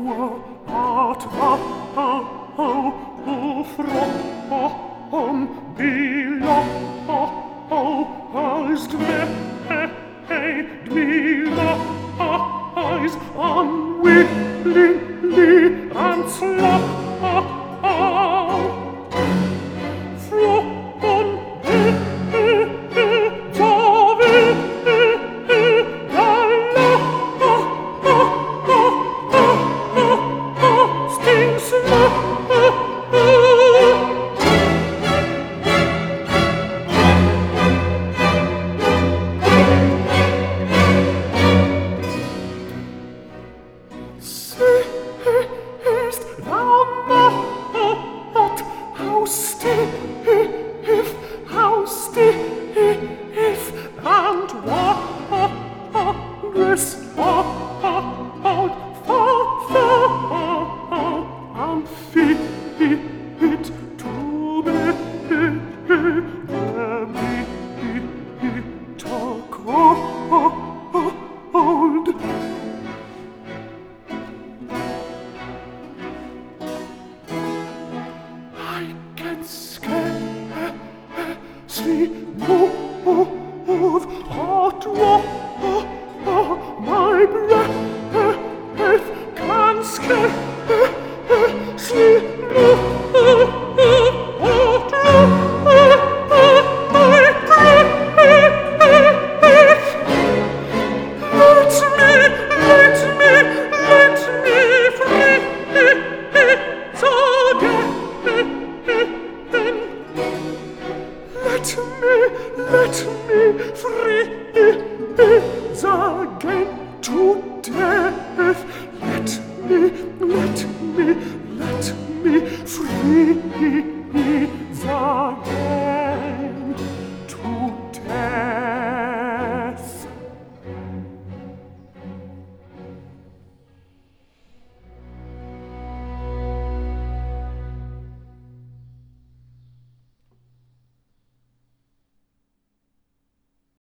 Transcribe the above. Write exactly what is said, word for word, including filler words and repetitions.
art thou from below, hast made me rise unwillingly and slow. Seest thou not how stiff, how stiff, and wondrous old, far, far, and fit to be bitter cold. I can scarcely move, hot my breath can scarcely move, hot my breath. Let me, let me, let me free again. Let me, let me freeze again to death. Let me, let me